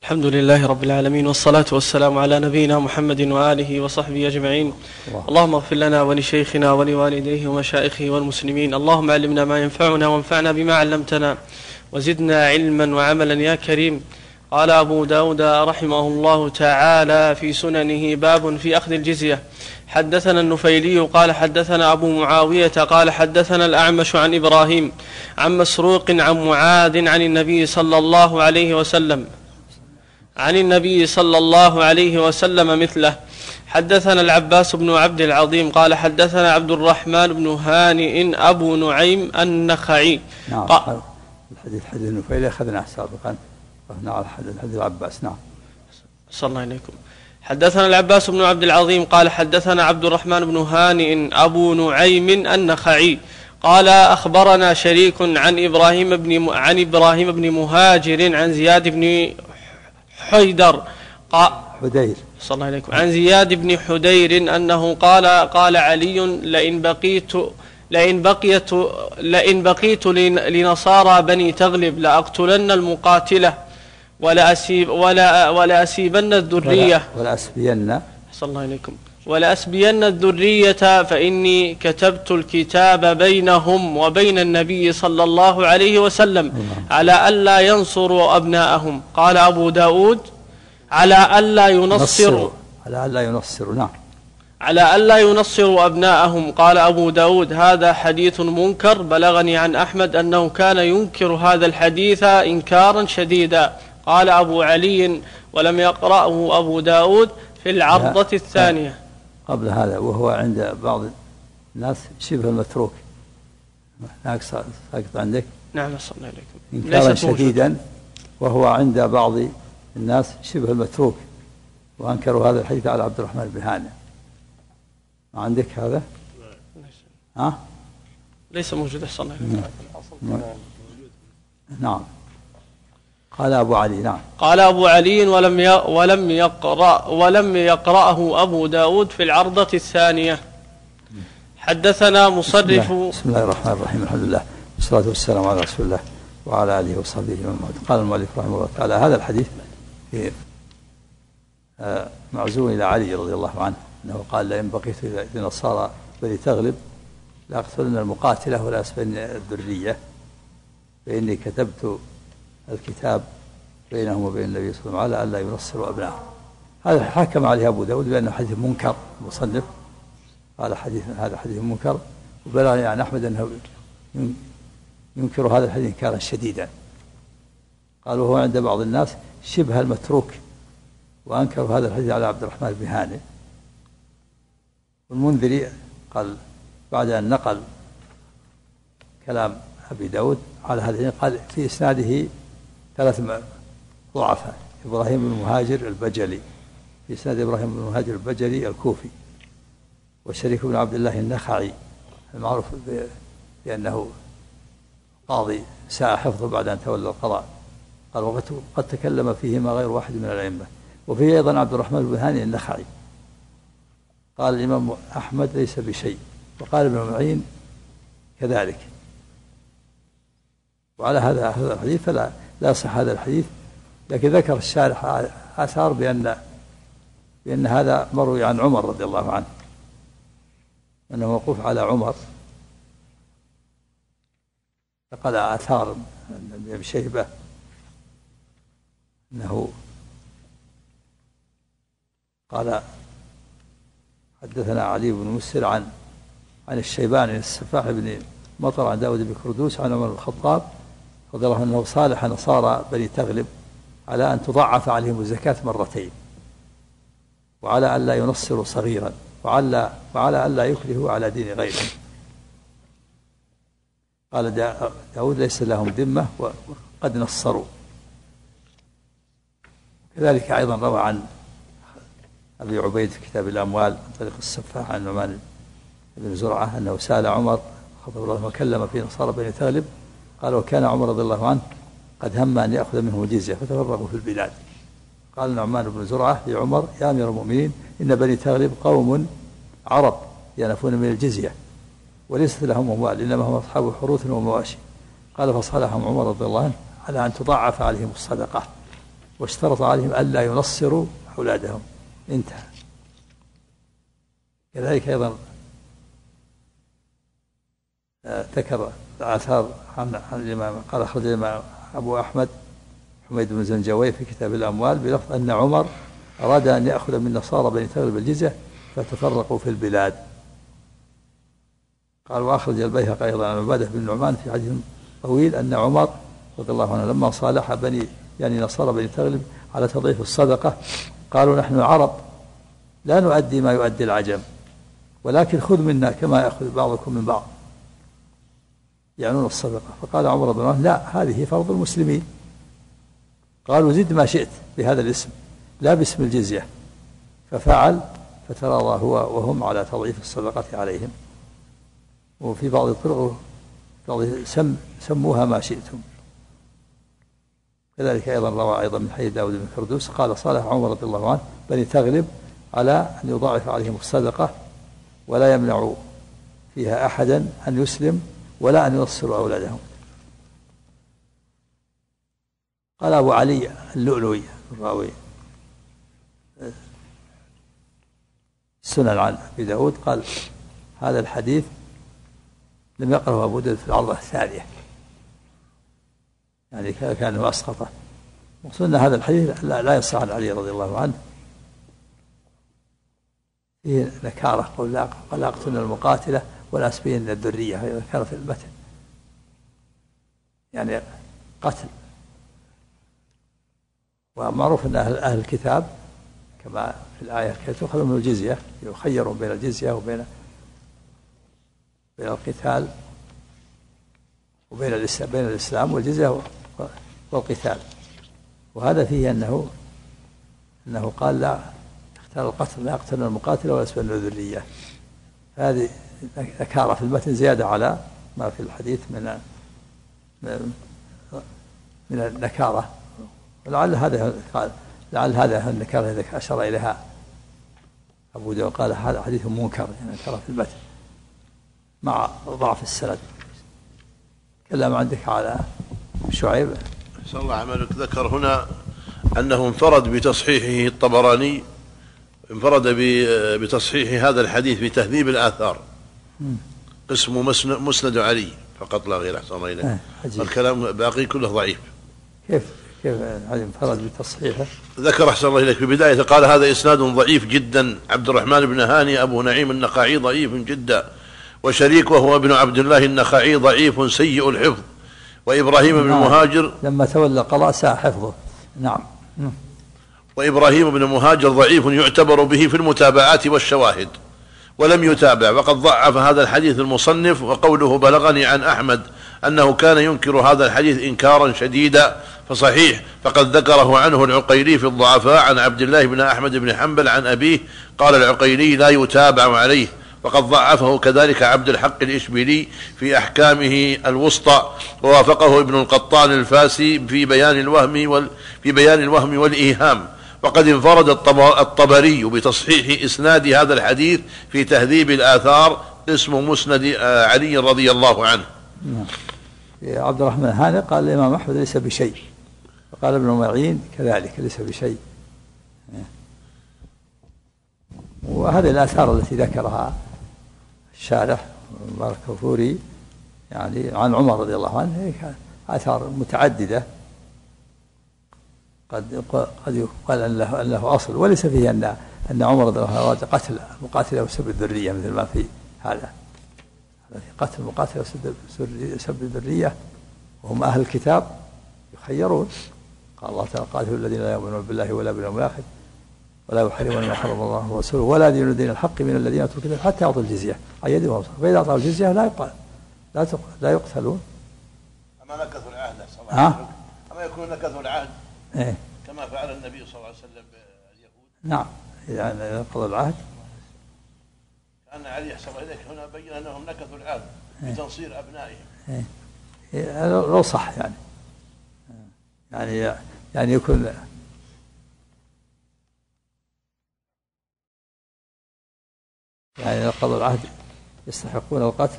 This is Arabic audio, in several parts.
الحمد لله رب العالمين، والصلاة والسلام على نبينا محمد وآله وصحبه أجمعين. اللهم اغفر لنا ولشيخنا ولوالديه ومشائخه والمسلمين. اللهم علمنا ما ينفعنا وانفعنا بما علمتنا وزدنا علما وعملا يا كريم. قال أبو داود رحمه الله تعالى في سننه: باب في أخذ الجزية. حدثنا النفيلي قال حدثنا أبو معاوية قال حدثنا الأعمش عن إبراهيم عن مسروق عن معاذ عن النبي صلى الله عليه وسلم مثله. حدثنا العباس بن عبد العظيم قال حدثنا عبد الرحمن بن هانئ أبو نعيم النخعي. نعم. الحديث حديث النفيلي أخذنا سابقا، على حديث العباس. نعم. صلى الله عليكم. حدثنا العباس بن عبد العظيم قال حدثنا عبد الرحمن بن هانئ أبو نعيم النخعي قال أخبرنا شريك عن إبراهيم بن مهاجر عن زياد بن حدير صلى الله عليكم عن زياد بن حدير أنه قال علي: لئن بقيت لنصارى بني تغلب لأقتلن المقاتلة ولأسيبن الذرية ولأسبين الذرية، فإني كتبت الكتاب بينهم وبين النبي صلى الله عليه وسلم على ألا ينصروا أبناءهم. قال أبو داود: على ألا ينصروا أبناءهم. قال أبو داود: هذا حديث منكر، بلغني عن أحمد أنه كان ينكر هذا الحديث إنكارا شديدا. قال أبو علي: ولم يقرأه أبو داود في العرضة الثانية. قبل هذا وهو عند بعض الناس شبه المتروك. هناك ساقط عندك؟ نعم صلى الله عليكم. إنكارا شديدا، وهو عند بعض الناس شبه المتروك، وأنكروا هذا الحديث على عبد الرحمن بن هانئ. ما عندك هذا؟ ليس موجود. صلى الله عليه وسلم. نعم. قال أبو علي: نعم. قال أبو علي: ولم يقرأه أبو داود في العرضة الثانية. حدثنا مصرف. بسم الله الرحمن الرحيم. الحمد لله والصلاة والسلام على رسول الله وعلى آله وصحبه ومن والاه. قال المؤلف رحمه الله تعالى: هذا الحديث معزو إلى علي رضي الله عنه أنه قال: لئن بقيت لنصارى بني تغلب لأقتلن المقاتلة ولا أسبين الذرية، فإني كتبت الكتاب بينهم وبين النبي صلى الله عليه وسلم على ألا ينصروا أبناءهم. هذا حكم عليه أبو داود بأنه حديث منكر. المصنف قال هذا حديث منكر، وبلغني عن أحمد أنه ينكر هذا الحديث إنكارا شديدا. قال وهو عند بعض الناس شبه المتروك، وأنكر هذا الحديث على عبد الرحمن بن هانئ. والمنذري قال بعد أن نقل كلام أبي داود على هذا قال في إسناده 3 ضعفاء: إبراهيم بن مهاجر البجلي، في إسناد إبراهيم بن مهاجر البجلي الكوفي، وشريك بن عبد الله النخعي المعروف بأنه قاضي ساء حفظه بعد أن تولى القضاء. قال وقد تكلم فيهما غير واحد من الأئمة. وفيه أيضا عبد الرحمن بن هانئ النخعي. قال الإمام أحمد: ليس بشيء. وقال ابن معين كذلك. وعلى هذا الحديث فلا يصح هذا الحديث، لكن ذكر الشارح آثار بأن هذا مروي عن عمر رضي الله عنه، أنه موقوف على عمر. فقال آثار ابن شيبة أنه قال حدثنا علي بن مسر عن الشيباني السفاح بن مطر عن داود بن كردوس عن عمر بن الخطاب رضي الله عنه صالح نصارى بني تغلب على أن تضعف عليهم الزكاة 2 مرات، وعلى أن لا ينصروا صغيرا، وعلى أن لا يكرهوا على دين غيره. قال داود: ليس لهم ذمة وقد نصروا. كذلك أيضا روى عن أبي عبيد في كتاب الأموال عن طريق السفاح عن نعمان بن زرعة أنه سأل عمر خطب الله وكلم في نصارى بني تغلب. قال وكان عمر رضي الله عنه قد هم أن يأخذ منهم الجزية فتفرقوا في البلاد. قال نعمان بن زرعة لعمر: يا أمير المؤمنين، إن بني تغلب قوم عرب ينفون من الجزية وليست لهم أموال، إنما هم أصحاب حروث ومواشي. قال فصالحهم عمر رضي الله عنه على أن تضاعف عليهم الصدقة واشترط عليهم ألا ينصروا أولادهم. انتهى. كذلك أيضا ذكر آثار عن الإمام قال أخرج الإمام أبو أحمد حميد بن زنجوي في كتاب الأموال بلفظ أن عمر أراد أن يأخذ من نصارى بني تغلب الجزية فتفرقوا في البلاد. قال وأخرج البيهقي أيضا عن عبادة بن النعمان في حديث طويل أن عمر رضي الله عنه لما صالح نصارى بني تغلب على تضعيف الصدقة قالوا نحن العرب لا نؤدي ما يؤدي العجم ولكن خذ منا كما يأخذ بعضكم من بعض يعنون الصدقة. فقال عمر رضي الله عنه لا هذه فرض المسلمين. قالوا زد ما شئت بهذا الاسم لا باسم الجزية ففعل فتراضى هو وهم على تضعيف الصدقة عليهم. وفي بعض الطرق سموها ما شئتم. كذلك أيضا روى أيضا من حديث داود بن فردوس قال صالح عمر رضي الله عنه بني تغلب على أن يضاعف عليهم الصدقة ولا يمنع فيها أحدا أن يسلم ولا أن ينصروا أولادهم. قال أبو علي اللؤلؤي الراوي السنن عن أبي داود قال هذا الحديث لم يقرأه أبو داود في العرضة الثانية يعني كأنه أسقطه. وصلنا هذا الحديث لا يصح عن علي رضي الله عنه فيه نكارة قل لا أقتلن المقاتلة ولا أسبين الذرية هذا كان في المتن يعني قتل. ومعروف أن أهل الكتاب كما في الآية تؤخذ من الجزية يخيرون بين الجزية وبين القتال وبين الإسلام والجزية والقتال. وهذا فيه أنه قال لا اختار القتل لا يقتلن المقاتل ولا يسبن الذرية. هذه نكارة في المتن زيادة على ما في الحديث من النكارة. ولعل هذا النكارة الذي أشار إليها أبو داود قال هذا حديث منكر يعني نكارة في المتن مع ضعف السند. كلام عندك على شعيب. أحسن الله عملك. ذكر هنا أنه انفرد بتصحيحه الطبراني انفرد بتصحيح هذا الحديث بتهذيب الآثار اسمه مسند علي فقط لا غير. أحسن الله إليك. الكلام باقي كله ضعيف. كيف انفرد بتصحيحه؟ ذكر أحسن الله إليك في بداية قال هذا إسناد ضعيف جدا. عبد الرحمن بن هاني أبو نعيم النخعي ضعيف جدا وشريك وهو ابن عبد الله النخعي ضعيف سيء الحفظ وإبراهيم بن مهاجر لما تولى قضاء ساء حفظه. نعم. وإبراهيم بن مهاجر ضعيف يعتبر به في المتابعات والشواهد ولم يتابع. وقد ضعف هذا الحديث المصنف. وقوله بلغني عن أحمد أنه كان ينكر هذا الحديث إنكارا شديدا فصحيح فقد ذكره عنه العقيلي في الضعفاء عن عبد الله بن أحمد بن حنبل عن أبيه قال العقيلي لا يتابع عليه. وقد ضعفه كذلك عبد الحق الإشبيلي في أحكامه الوسطى ووافقه ابن القطان الفاسي في بيان الوهم والإيهام. وقد انفرد الطبري بتصحيح إسناد هذا الحديث في تهذيب الآثار اسمه مسند علي رضي الله عنه. عبد الرحمن هاني قال الإمام أحمد ليس بشيء وقال ابن معين كذلك ليس بشيء. وهذه الآثار التي ذكرها الشارح مبارك الفوري يعني عن عمر رضي الله عنه آثار متعددة قد يقال أنه أصل وليس فيه أن عمر رضي الله عنه أراد قتل مقاتلة وسب الذرية مثل ما في هذا قتل مقاتلة وسب الذرية وهم أهل الكتاب يخيرون. قال الله تعالى قاتلوا الذين لا يؤمنون بالله ولا باليوم الآخر ولا يحرمون ما حرم الله ورسوله ولا يدينون دين الحق من الذين اوتوا الكتاب حتى يعطوا الجزيه عن يد وهم صاغرون. فاذا اعطوا الجزيه لا يقتلون. اما نكثوا العهد اما يكون نكثوا العهد كما فعل النبي صلى الله عليه وسلم باليهود. نعم يعني نقضوا العهد. كان علي احسن اليك هنا بين انهم نكثوا العهد بتنصير ابنائهم. لو صح يعني يكون يعني نقضوا العهد يستحقون القتل.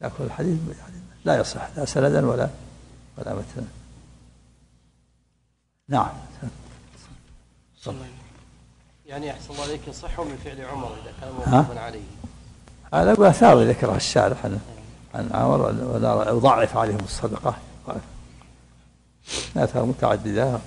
لكن الحديث يعني لا يصح لا سندا ولا متنا. نعم. يعني أحسن الله عليك يصح من فعل عمر إذا كان موقوفا عليه. هذا آثار ذكرها الشارح عن عمر ولا يضعف عليهم الصدقة، آثار متعددة.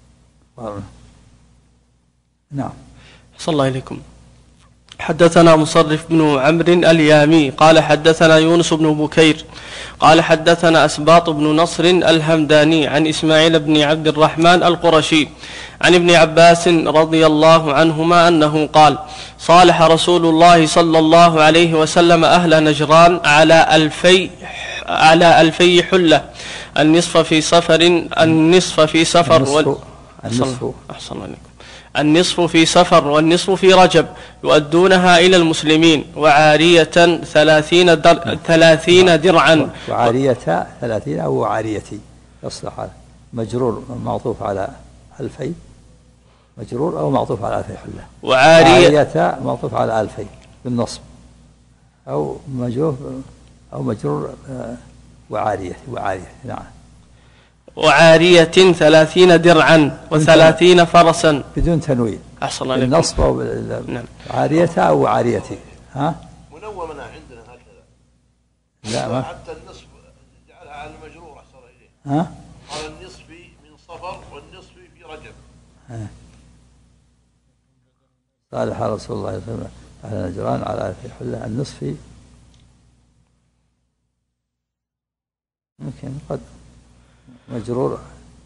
نعم. أحسن الله إليكم. حدثنا مصرف بن عمرو اليامي قال حدثنا يونس بن بكير قال حدثنا أسباط بن نصر الهمداني عن إسماعيل بن عبد الرحمن القرشي عن ابن عباس رضي الله عنهما أنه قال صالح رسول الله صلى الله عليه وسلم أهل نجران على ألفي حلة، النصف في سفر النصف في سفر والنصف في رجب، يؤدونها إلى المسلمين، وعارية 30 درعا. وعارية 30 أو عاريتي يصلح مجرور معطوف على 2000، مجرور أو معطوف على 2000 حلة. وعارية معطوف على 2000 بالنصب، أو مجرور وعارية. نعم. وعارية 30 درعا و30 فرسا بدون تنوين. أحسن عليكم. النصب أو نعم. عارية أو عاريتي. منومنا عندنا هكذا. لا ما. حتى النصف جعلها على المجرور أحسن إليه. قال النصف من صفر والنصف في رجب. صالح رسول الله صلى الله عليه وسلم أهل نجران على 2000 حلة، النصف ممكن قد مجرور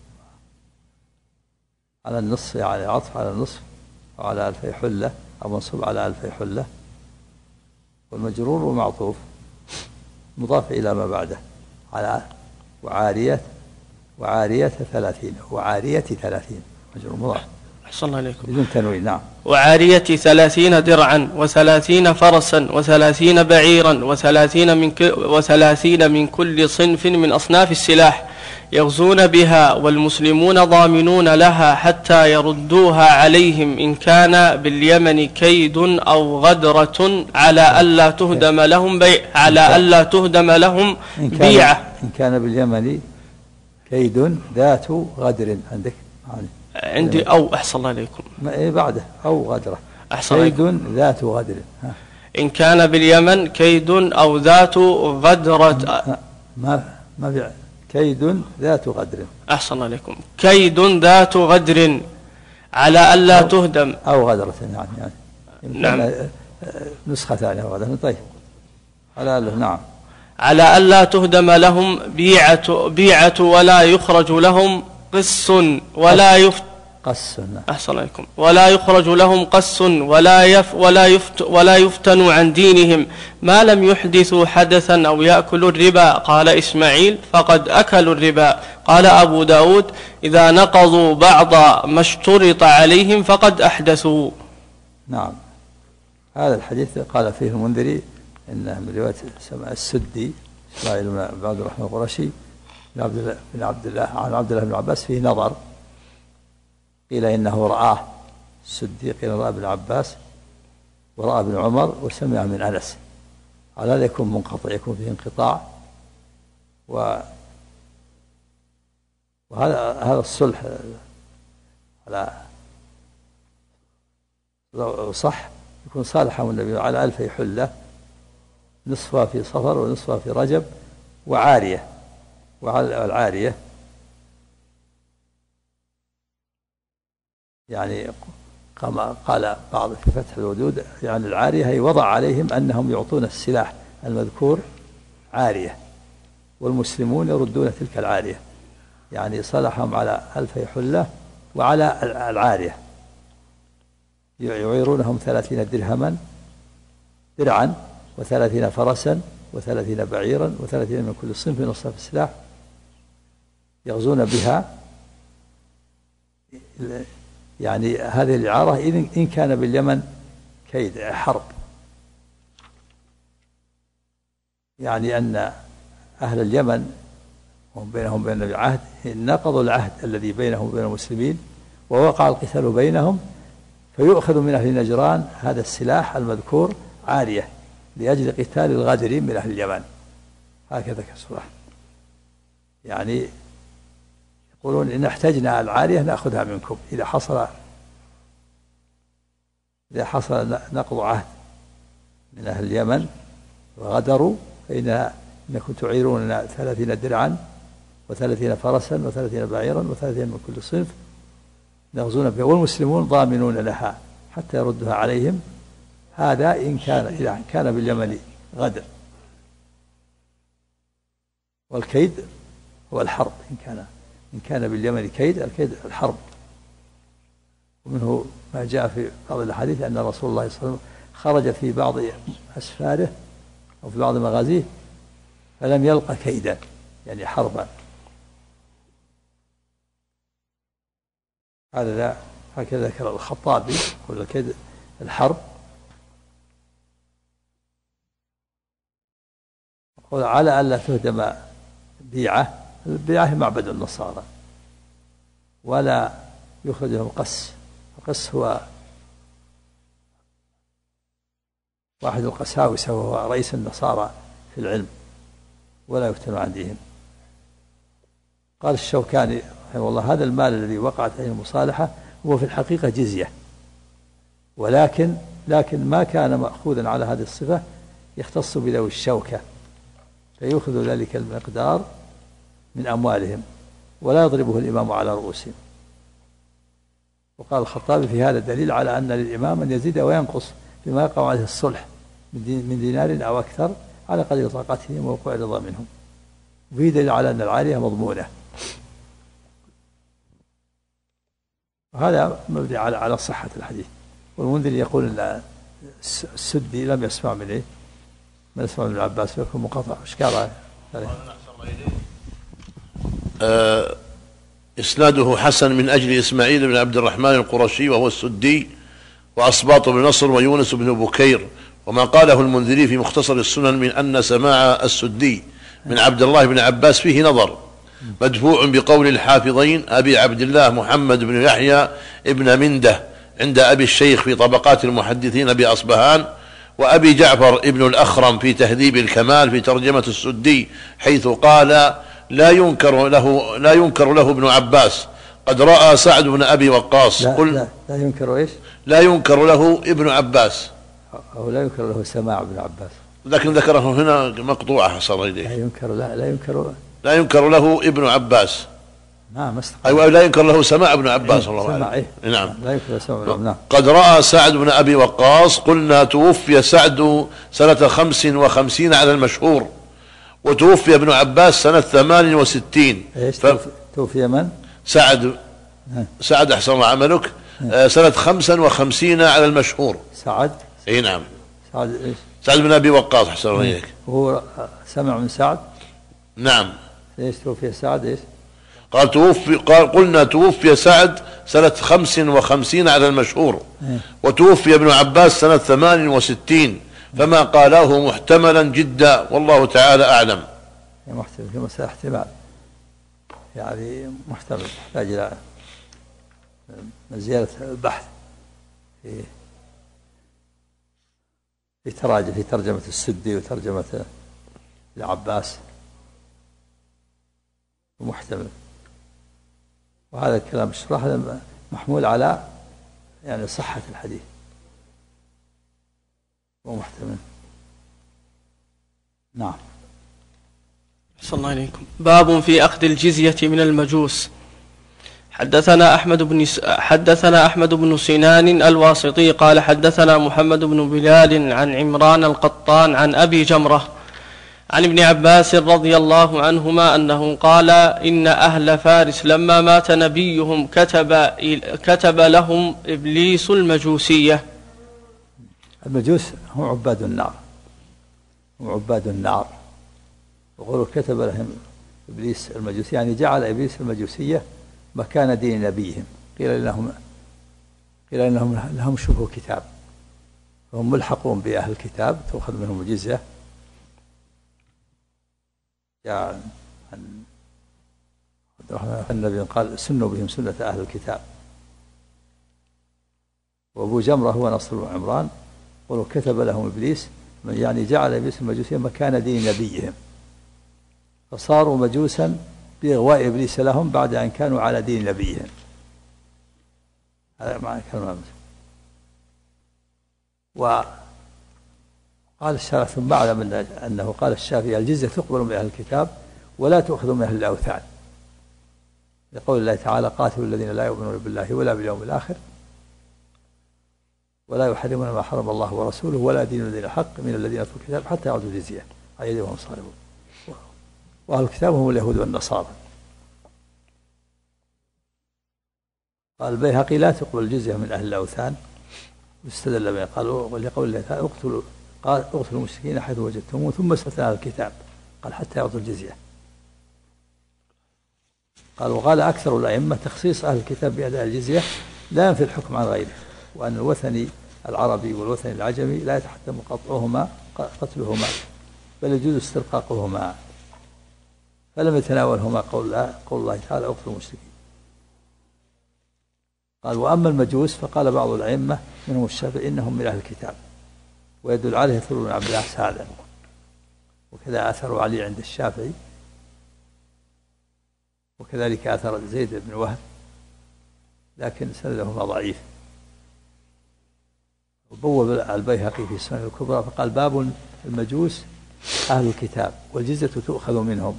على النصف، يعني عطف على النصف وعلى 2000 حلة، أو منصوب على 2000 حلة، والمجرور ومعطوف مضاف إلى ما بعده على وعارية 30 وعارية 30 مجرور مضاف. أحسن الله عليكم. بدون تنوين. نعم. وعارية 30 درعا و30 فرسا و30 بعيرا و30 من كل صنف من أصناف السلاح، يغزون بها والمسلمون ضامنون لها حتى يردوها عليهم إن كان باليمن كيد أو غدرة على ألا تهدم لهم بيعة. إن كان باليمن كيد ذات غدر عندي أو أحسن الله عليكم بعده أو غدرة. كيد ذات غدر. إن كان باليمن كيد أو ذات غدرة ما كيد ذات غدر. أحسن عليكم. كيد ذات غدر على ألا تهدم أو غدرة. يعني نعم. نسخة ثانية غدرة. طيب. نعم. على ألا تهدم لهم بيعة ولا يخرج لهم قس ولا أحسن عليكم. ولا يخرج لهم قس ولا يفتن عن دينهم ما لم يحدثوا حدثا أو يأكلوا الربا. قال إسماعيل فقد أكلوا الربا. قال أبو داود إذا نقضوا بعض ما اشترط عليهم فقد أحدثوا. نعم. هذا الحديث قال فيه المنذري إنه من رواية السدي إسماعيل بن عبد الرحمن القرشي عن عبد الله بن عباس فيه نظر، قيل إنه رآه السدي، قيل رأى ابن عباس ورأى ابن عمر وسمع من أنس، على هذا يكون منقطع، يكون فيه انقطاع. وهذا الصلح على لو صح يكون صالحه النبي على 2000 حلة، نصفها في صفر ونصفها في رجب، وعارية. وعلى العارية يعني كما قال بعض في فتح الودود، يعني العارية هي وضع عليهم أنهم يعطون السلاح المذكور عارية، والمسلمون يردون تلك العارية، يعني صلحهم على 2000 حلة وعلى العارية، يعيرونهم 30 درعا و30 فرسا و30 بعيرا و30 من كل صنف من أصناف السلاح، يغزون بها. يعني هذه الإعارة إن كان باليمن كيد حرب، يعني أن أهل اليمن هم بينهم وبين النبي عهد، نقضوا العهد الذي بينهم وبين المسلمين ووقع القتال بينهم، فيؤخذ من أهل نجران هذا السلاح المذكور عارية لأجل قتال الغادرين من أهل اليمن، هكذا كسرة، يعني يقولون إن احتجنا العارية نأخذها منكم إذا حصل نقض عهد من أهل اليمن وغدروا، إنكم تعيروننا 30 درعا و30 فرسا و30 بعيرا و30 من كل صنف نغزون بها، والمسلمون ضامنون لها حتى يردها عليهم. هذا إذا كان باليمن غدر. والكيد هو الحرب، إن كان باليمن كيد، الكيد الحرب. ومنه ما جاء في بعض الحديث أن رسول الله صلى الله عليه وسلم خرج في بعض أسفاره أو في بعض مغازيه فلم يلق كيدا، يعني حربا. هكذا ذكر الخطابي، يقول الكيد الحرب. يقول على ألا تهدم بيعة، البيعة هي معبد النصارى، ولا يخرجهم قس. القس هو واحد القساوسة وهو رئيس النصارى في العلم، ولا يفتن عن دينهم. قال الشوكاني رحمه الله هذا المال الذي وقعت عليه المصالحة هو في الحقيقة جزية، ولكن ما كان مأخوذا على هذه الصفة يختص بذوي الشوكة، فيأخذ ذلك المقدار من أموالهم ولا يضربه الإمام على رؤوسهم. وقال الخطابي في هذا دليل على أن للإمام أن يزيد وينقص بما يقع عليه الصلح من دينار أو أكثر على قدر طاقتهم ووقوع رضا منهم، وفيه دليل على أن العارية مضمونة. وهذا مبني على صحة الحديث. والمنذر يقول أن السدي لم يسمع من إيه؟ من يسمع من ابن عباس، فيكون منقطع. إشكال إسناده حسن من أجل إسماعيل بن عبد الرحمن القرشي وهو السدي، وأصباط بن نصر ويونس بن بكير. وما قاله المنذري في مختصر السنن من أن سماع السدي من عبد الله بن عباس فيه نظر، مدفوع بقول الحافظين أبي عبد الله محمد بن يحيى ابن منده عند أبي الشيخ في طبقات المحدثين بأصبهان، وأبي جعفر ابن الأخرم في تهذيب الكمال في ترجمة السدي، حيث قال لا ينكر له ابن عباس قد رأى سعد بن أبي وقاص. لا ينكر إيش؟ لا ينكر له ابن عباس، أو لا ينكر له سماع ابن عباس، لكن ذكره هنا مقطوعة حصل إليه. لا ينكر له ابن عباس. نعم. أيوة لا ينكر له سماع ابن عباس. الله أعلم. نعم. لا ينكر سماع. نعم. قد رأى سعد بن أبي وقاص. قلنا توفي سعد سنة 55 على المشهور، وتوفي ابن عباس سنة 68. توفي من؟ سعد أحسن الله عملك. سنة 55 على المشهور. سعد. اي نعم. سعد بن أبي وقاص أحسن الله إليك. وهو سمع من سعد. نعم. ايش توفي سعد ايش؟ قال قلنا توفي سعد سنة 55 على المشهور، وتوفي ابن عباس سنة 68، فما قاله محتملا جدا، والله تعالى أعلم. محتمل في مسألة احتمال، يعني محتمل يحتاج إلى زيادة البحث في ترجمة السدي وترجمة العباس، محتمل. وهذا الكلام الشرح محمول على يعني صحة الحديث ومحتمل. نعم. صلى الله عليكم. باب في أخذ الجزية من المجوس. حدثنا أحمد بن سنان الواسطي قال حدثنا محمد بن بلال عن عمران القطان عن أبي جمرة عن ابن عباس رضي الله عنهما أنه قال إن أهل فارس لما مات نبيهم كتب لهم إبليس المجوسية. المجوس هم عباد النار. وقالوا كتب لهم إبليس المجوسية، يعني جعل إبليس المجوسية مكان دين نبيهم. قيل إنهم لهم شبه كتاب، فهم ملحقون بأهل الكتاب، تأخذ منهم الجزية. يعني النبي قال سنوا بهم سنة أهل الكتاب. وأبو جمرة هو نصر بن عمران، قالوا كتب لهم إبليس، يعني جعل إبليس المجوسية مكان دين نبيهم، فصاروا مجوسا بإغواء إبليس لهم بعد أن كانوا على دين نبيهم. هذا معنى كلمة. وقال الشارع ثم أعلم أنه قال الشافعي الجزية تقبل من أهل الكتاب ولا تؤخذ من أهل الأوثان، لقول الله تعالى قاتلوا الذين لا يؤمنون بالله ولا باليوم الآخر ولا يحرمون ما حرم الله ورسوله ولا دين الذين الحق من الذين أوتوا الكتاب حتى يعطوا الجزية عن يد وهم صاغرون. وأهل الكتاب هم اليهود والنصارى. قال البيهقي لا تقبل الجزية من أهل الأوثان، واستدل به قالوا لقول الله تعالى اقتلوا المشركين حيث وجدتموهم ثم استثنى أهل الكتاب قال حتى يعطوا الجزية. قال وقال أكثر الأئمة تخصيص أهل الكتاب بأداء الجزية لا ينفي الحكم عن غيره، وأن الوثني العربي والوثني العجمي لا يتحتم قتلهما بل يجوز استرقاقهما، فلم يتناولهما قول الله تعالى اقتلوا المشركين. قال وأما المجوس فقال بعض الأئمة منهم الشافعي إنهم من أهل الكتاب، ويدل عليه ثور بن عبد العاص هذا، وكذا أثر علي عند الشافعي، وكذلك أثر زيد بن وهب لكن سندهما ضعيف. وبوب البيهقي في السنن الكبرى فقال باب المجوس أهل الكتاب والجزية تؤخذ منهم.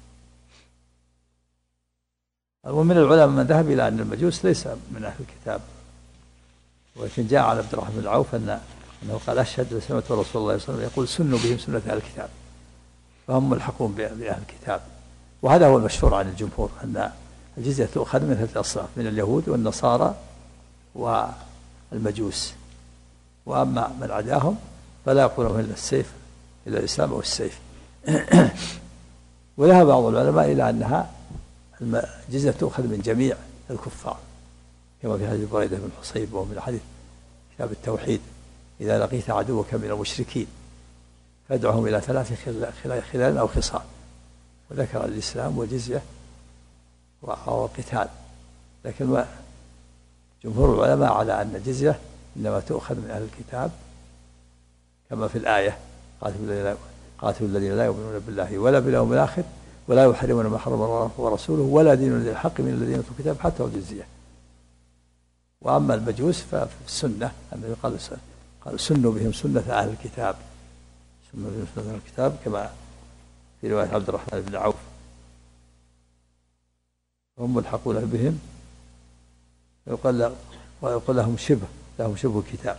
ومن العلماء من ذهب إلى أن المجوس ليس من أهل الكتاب، ولكن جاء عن عبد الرحمن بن عوف أنه قال أشهد سمعت رسول الله صلى الله عليه وسلم يقول سنوا بهم سنة أهل الكتاب، فهم ملحقون بأهل الكتاب. وهذا هو المشهور عن الجمهور أن الجزية تؤخذ من ثلاثة أصناف، من اليهود والنصارى والمجوس، وأما من عداهم فلا يقولون إلا السيف إلا الإسلام أو السيف. وذهب بعض العلماء إلى أنها الجزية تؤخذ من جميع الكفار، كما في حديث بريدة بن حصيب ومن حديث كتاب التوحيد إذا لقيت عدوك من المشركين فادعهم إلى 3 خلال أو خصال، وذكر الإسلام والجزية والقتال. لكن جمهور العلماء على أن الجزية إنما تؤخذ من أهل الكتاب كما في الآية قاتلوا الذين لا يؤمنون بالله ولا باليوم الآخر ولا يحرمون ما حرم الله ورسوله ولا دين الذي الحق من الذين أوتوا الكتاب حتى الجزية. وأما المجوس ففي السنة أنه قال سنوا بهم سنة أهل الكتاب، سنوا بهم سنة أهل الكتاب كما في رواية عبد الرحمن بن عوف، هم ملحقون بهم ويقول لهم شبه الكتاب.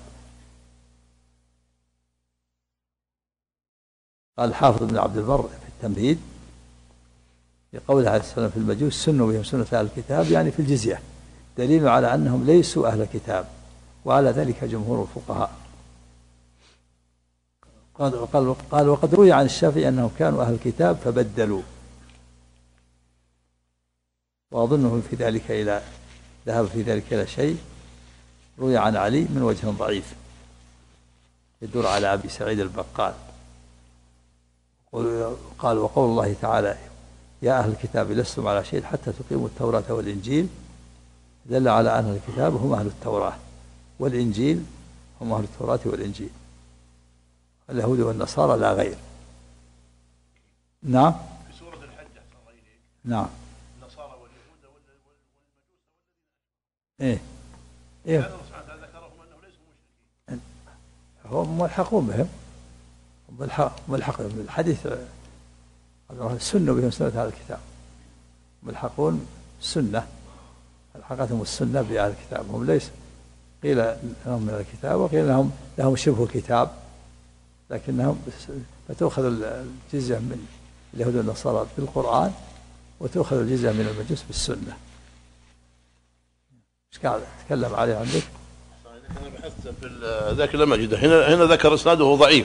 قال الحافظ بن عبد البر في التمهيد يقول عليه السلام في المجوس سنوا بهم سنة أهل الكتاب يعني في الجزية، دليل على أنهم ليسوا أهل الكتاب، وعلى ذلك جمهور الفقهاء. قال وقد روي عن الشافعي أنهم كانوا أهل الكتاب فبدلوا، وأظنه في ذلك ذهب في ذلك إلى شيء روي عن علي من وجه ضعيف يدور على أبي سعيد البقال. قال وقول الله تعالى يا أهل الكتاب لستم على شيء حتى تقيموا التوراة والإنجيل دل على أن الكتاب هم أهل التوراة والإنجيل هم أهل التوراة والإنجيل، اليهود والنصارى لا غير. نعم في سورة الحج نعم النصارى واليهود والمجوس إيه ذكرهم أنه ليسوا مشركين، هم ملحقون بهم، ملحق بالحديث سنوا بهم سنة أهل الكتاب، ملحقون السنة، الحقتهم السنة بأهل الكتاب، هم ليس قيل لهم من الكتاب وقيل لهم شبه كتاب، لكنهم فتؤخذ الجزية من اليهود والنصارى بالقرآن وتؤخذ الجزية من المجوس بالسنة. ايش قاعد تتكلم عليه عندك؟ أنا بحثت في ذاك لم أجده، هنا ذكر إسناده ضعيف.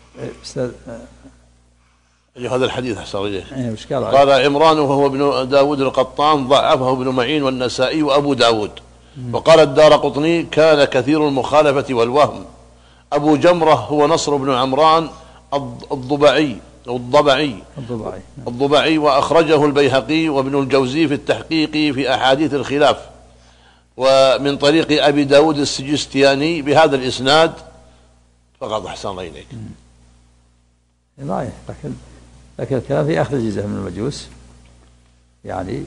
هذا الحديث أحسن إليه. قال عمران وهو ابن داود القطان ضعفه ابن معين والنسائي وأبو داود. وقال الدارقطني كان كثير المخالفة والوهم. أبو جمرة هو نصر بن عمران الضبعي وأخرجه البيهقي وابن الجوزي في التحقيق في أحاديث الخلاف، ومن طريق أبي داود السجستياني بهذا الإسناد فقط. أحسن الله إليك. لكن لكن الكلام في أخذ الجزية من المجوس، يعني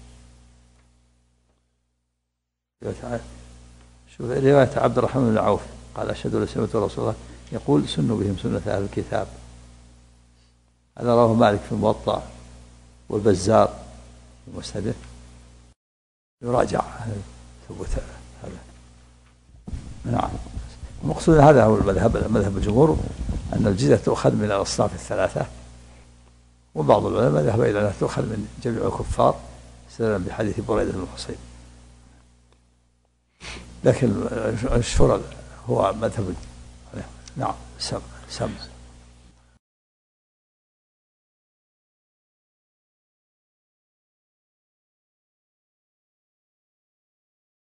شوف رواية عبد الرحمن بن عوف قال أشهد أن سمعت رسول الله يقول سنوا بهم سنة أهل الكتاب. هذا رواه مالك في الموطأ والبزار في مسنده، يراجع ثبوت هذا. نعم. المقصود هذا هو مذهب الجمهور، أن الجزية تؤخذ من الأصناف الثلاثة، وبعض العلماء ذهب إلى أنها تؤخذ من جميع الكفار استدلالا بحديث بريدة بن الحصين. لكن المشهور هو مذهب. نعم. سم